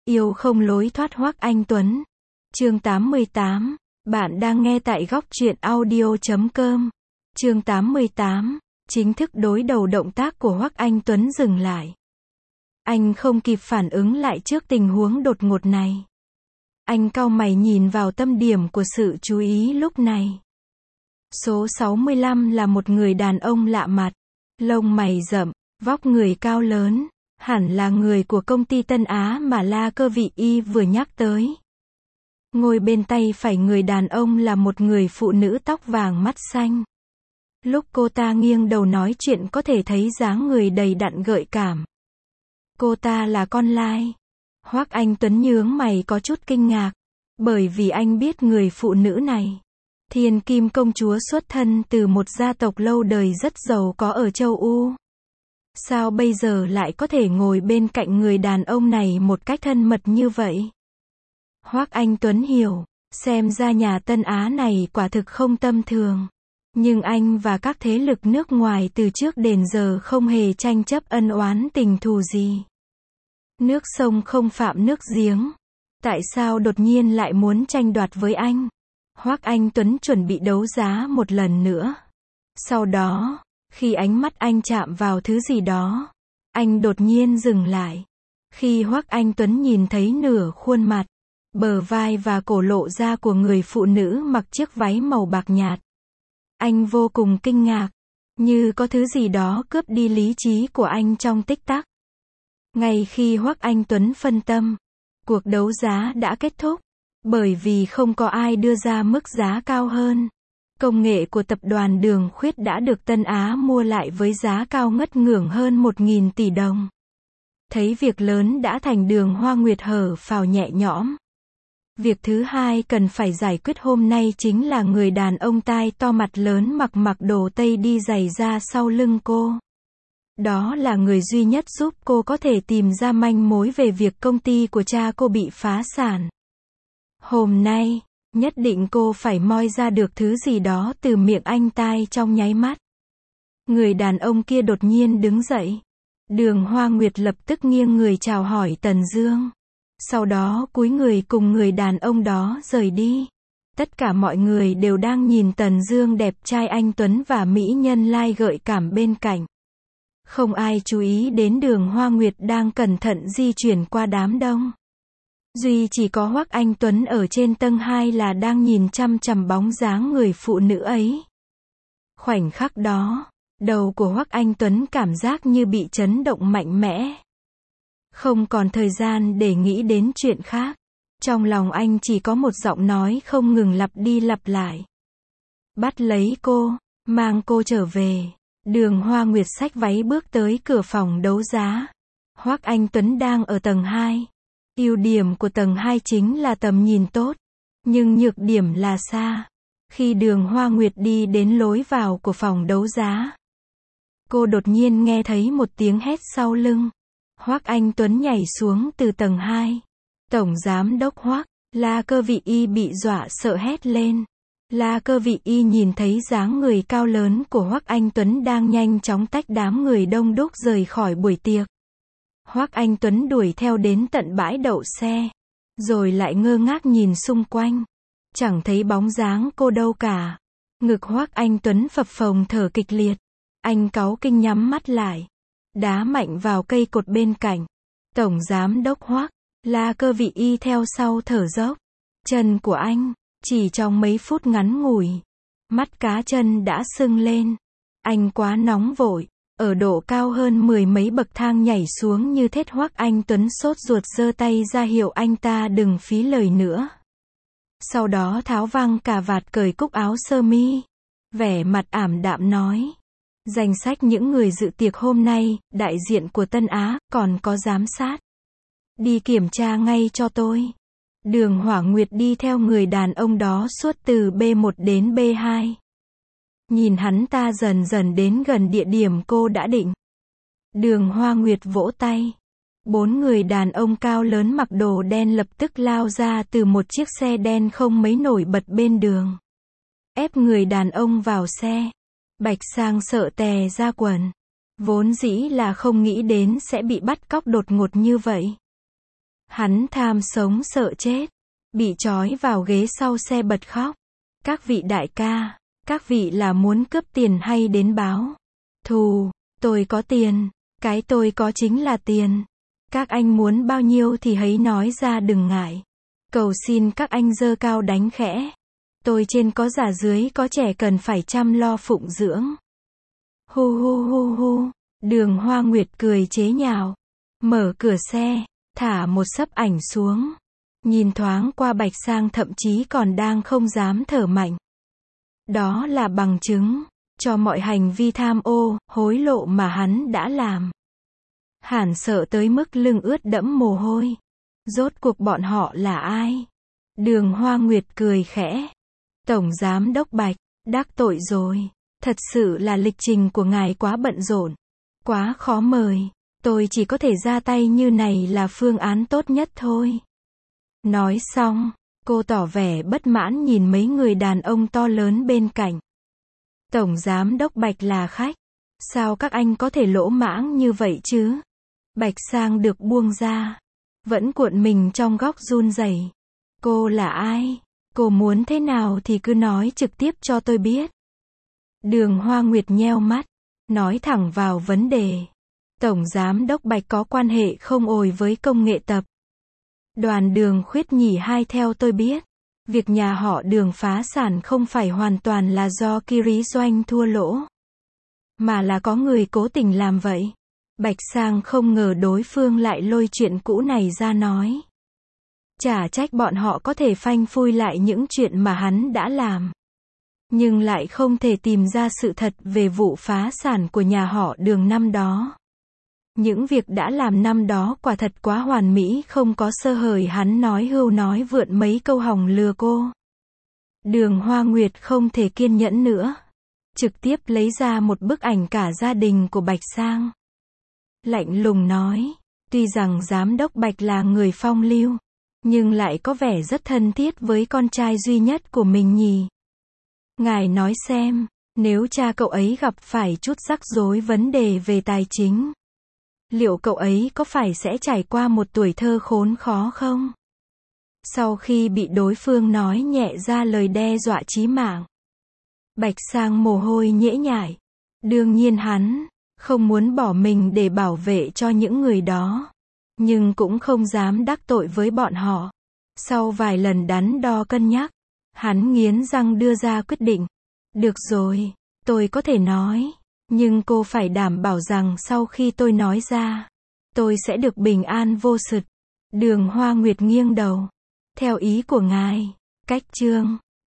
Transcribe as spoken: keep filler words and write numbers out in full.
Yêu không lối thoát Hoắc Anh Tuấn. Chương tám mươi tám. Bạn đang nghe tại góc truyện audio chấm com. Chương tám mươi tám. Chính thức đối đầu, động tác của Hoắc Anh Tuấn dừng lại. Anh không kịp phản ứng lại trước tình huống đột ngột này. Anh cau mày nhìn vào tâm điểm của sự chú ý lúc này. Số sáu mươi lăm là một người đàn ông lạ mặt, lông mày rậm, vóc người cao lớn, hẳn là người của công ty Tân Á mà La Cơ Vị Y vừa nhắc tới. Ngồi bên tay phải người đàn ông là một người phụ nữ tóc vàng mắt xanh. Lúc cô ta nghiêng đầu nói chuyện có thể thấy dáng người đầy đặn gợi cảm. Cô ta là con lai. Hoắc Anh Tuấn nhướng mày có chút kinh ngạc, bởi vì anh biết người phụ nữ này. Thiên Kim công chúa xuất thân từ một gia tộc lâu đời rất giàu có ở châu U. Sao bây giờ lại có thể ngồi bên cạnh người đàn ông này một cách thân mật như vậy? Hoắc Anh Tuấn hiểu, xem ra nhà Tân Á này quả thực không tầm thường. Nhưng anh và các thế lực nước ngoài từ trước đến giờ không hề tranh chấp ân oán tình thù gì. Nước sông không phạm nước giếng. Tại sao đột nhiên lại muốn tranh đoạt với anh? Hoắc Anh Tuấn chuẩn bị đấu giá một lần nữa. Sau đó, khi ánh mắt anh chạm vào thứ gì đó, anh đột nhiên dừng lại. Khi Hoắc Anh Tuấn nhìn thấy nửa khuôn mặt, bờ vai và cổ lộ ra của người phụ nữ mặc chiếc váy màu bạc nhạt, anh vô cùng kinh ngạc, như có thứ gì đó cướp đi lý trí của anh trong tích tắc. Ngay khi Hoắc Anh Tuấn phân tâm, cuộc đấu giá đã kết thúc, bởi vì không có ai đưa ra mức giá cao hơn. Công nghệ của tập đoàn Đường Khuyết đã được Tân Á mua lại với giá cao ngất ngưởng hơn một nghìn tỷ đồng. Thấy việc lớn đã thành, Đường Hoa Nguyệt hở phào nhẹ nhõm. Việc thứ hai cần phải giải quyết hôm nay chính là người đàn ông tai to mặt lớn mặc mặc đồ Tây đi giày ra sau lưng cô. Đó là người duy nhất giúp cô có thể tìm ra manh mối về việc công ty của cha cô bị phá sản. Hôm nay, nhất định cô phải moi ra được thứ gì đó từ miệng anh tai trong nháy mắt. Người đàn ông kia đột nhiên đứng dậy. Đường Hoa Nguyệt lập tức nghiêng người chào hỏi Tần Dương. Sau đó cúi người cùng người đàn ông đó rời đi. Tất cả mọi người đều đang nhìn Tần Dương đẹp trai anh tuấn và mỹ nhân lai gợi cảm bên cạnh. Không ai chú ý đến Đường Hoa Nguyệt đang cẩn thận di chuyển qua đám đông. Duy chỉ có Hoắc Anh Tuấn ở trên tầng hai là đang nhìn chăm chằm bóng dáng người phụ nữ ấy. Khoảnh khắc đó, đầu của Hoắc Anh Tuấn cảm giác như bị chấn động mạnh mẽ. Không còn thời gian để nghĩ đến chuyện khác. Trong lòng anh chỉ có một giọng nói không ngừng lặp đi lặp lại. Bắt lấy cô, mang cô trở về. Đường Hoa Nguyệt xách váy bước tới cửa phòng đấu giá. Hoắc Anh Tuấn đang ở tầng hai. Ưu điểm của tầng hai chính là tầm nhìn tốt, nhưng nhược điểm là xa. Khi Đường Hoa Nguyệt đi đến lối vào của phòng đấu giá, cô đột nhiên nghe thấy một tiếng hét sau lưng. Hoắc Anh Tuấn nhảy xuống từ tầng hai. Tổng giám đốc Hoắc, La Cơ Vị Y bị dọa sợ hét lên. La Cơ Vị Y nhìn thấy dáng người cao lớn của Hoắc Anh Tuấn đang nhanh chóng tách đám người đông đúc rời khỏi buổi tiệc. Hoắc Anh Tuấn đuổi theo đến tận bãi đậu xe, rồi lại ngơ ngác nhìn xung quanh. Chẳng thấy bóng dáng cô đâu cả. Ngực Hoắc Anh Tuấn phập phồng thở kịch liệt. Anh cáu kinh nhắm mắt lại, đá mạnh vào cây cột bên cạnh. Tổng giám đốc Hoắc, La Cơ Vị Y theo sau thở dốc. Chân của anh, chỉ trong mấy phút ngắn ngủi, mắt cá chân đã sưng lên. Anh quá nóng vội, ở độ cao hơn mười mấy bậc thang nhảy xuống như thét. Hoắc Anh Tuấn sốt ruột giơ tay ra hiệu anh ta đừng phí lời nữa. Sau đó tháo văng cà vạt, cởi cúc áo sơ mi, vẻ mặt ảm đạm nói. Danh sách những người dự tiệc hôm nay, đại diện của Tân Á, còn có giám sát. Đi kiểm tra ngay cho tôi. Đường Hoa Nguyệt đi theo người đàn ông đó suốt từ B một đến B hai. Nhìn hắn ta dần dần đến gần địa điểm cô đã định. Đường Hoa Nguyệt vỗ tay. Bốn người đàn ông cao lớn mặc đồ đen lập tức lao ra từ một chiếc xe đen không mấy nổi bật bên đường. Ép người đàn ông vào xe. Bạch Sang sợ tè ra quần. Vốn dĩ là không nghĩ đến sẽ bị bắt cóc đột ngột như vậy. Hắn tham sống sợ chết, bị trói vào ghế sau xe bật khóc. Các vị đại ca, các vị là muốn cướp tiền hay đến báo thù? Tôi có tiền, cái tôi có chính là tiền. Các anh muốn bao nhiêu thì hãy nói ra đừng ngại. Cầu xin các anh giơ cao đánh khẽ. Tôi trên có già dưới có trẻ cần phải chăm lo phụng dưỡng. Hu hu hu hu, Đường Hoa Nguyệt cười chế nhạo. Mở cửa xe, thả một sấp ảnh xuống. Nhìn thoáng qua Bạch Sang thậm chí còn đang không dám thở mạnh. Đó là bằng chứng cho mọi hành vi tham ô, hối lộ mà hắn đã làm. Hàn sợ tới mức lưng ướt đẫm mồ hôi. Rốt cuộc bọn họ là ai? Đường Hoa Nguyệt cười khẽ. Tổng Giám Đốc Bạch, đắc tội rồi. Thật sự là lịch trình của ngài quá bận rộn, quá khó mời. Tôi chỉ có thể ra tay như này là phương án tốt nhất thôi. Nói xong, cô tỏ vẻ bất mãn nhìn mấy người đàn ông to lớn bên cạnh. Tổng Giám Đốc Bạch là khách. Sao các anh có thể lỗ mãng như vậy chứ? Bạch Sang được buông ra, vẫn cuộn mình trong góc run rẩy. Cô là ai? Cô muốn thế nào thì cứ nói trực tiếp cho tôi biết. Đường Hoa Nguyệt nheo mắt, nói thẳng vào vấn đề. Tổng Giám Đốc Bạch có quan hệ không ồi với công nghệ tập đoàn Đường Khuyết nhỉ? Hai theo tôi biết, việc nhà họ Đường phá sản không phải hoàn toàn là do Kiri doanh thua lỗ, mà là có người cố tình làm vậy. Bạch Sang không ngờ đối phương lại lôi chuyện cũ này ra nói. Chả trách bọn họ có thể phanh phui lại những chuyện mà hắn đã làm, nhưng lại không thể tìm ra sự thật về vụ phá sản của nhà họ Đường năm đó. Những việc đã làm năm đó quả thật quá hoàn mỹ, không có sơ hở. Hắn nói hưu nói vượn mấy câu hòng lừa cô. Đường Hoa Nguyệt không thể kiên nhẫn nữa, trực tiếp lấy ra một bức ảnh cả gia đình của Bạch Sang. Lạnh lùng nói, tuy rằng Giám Đốc Bạch là người phong lưu, nhưng lại có vẻ rất thân thiết với con trai duy nhất của mình nhỉ. Ngài nói xem, nếu cha cậu ấy gặp phải chút rắc rối vấn đề về tài chính, liệu cậu ấy có phải sẽ trải qua một tuổi thơ khốn khó không? Sau khi bị đối phương nói nhẹ ra lời đe dọa chí mạng, Bạch Sang mồ hôi nhễ nhại. Đương nhiên hắn không muốn bỏ mình để bảo vệ cho những người đó, nhưng cũng không dám đắc tội với bọn họ. Sau vài lần đắn đo cân nhắc, hắn nghiến răng đưa ra quyết định. Được rồi, tôi có thể nói, nhưng cô phải đảm bảo rằng sau khi tôi nói ra, tôi sẽ được bình an vô sự. Đường Hoa Nguyệt nghiêng đầu. Theo ý của ngài, cách chương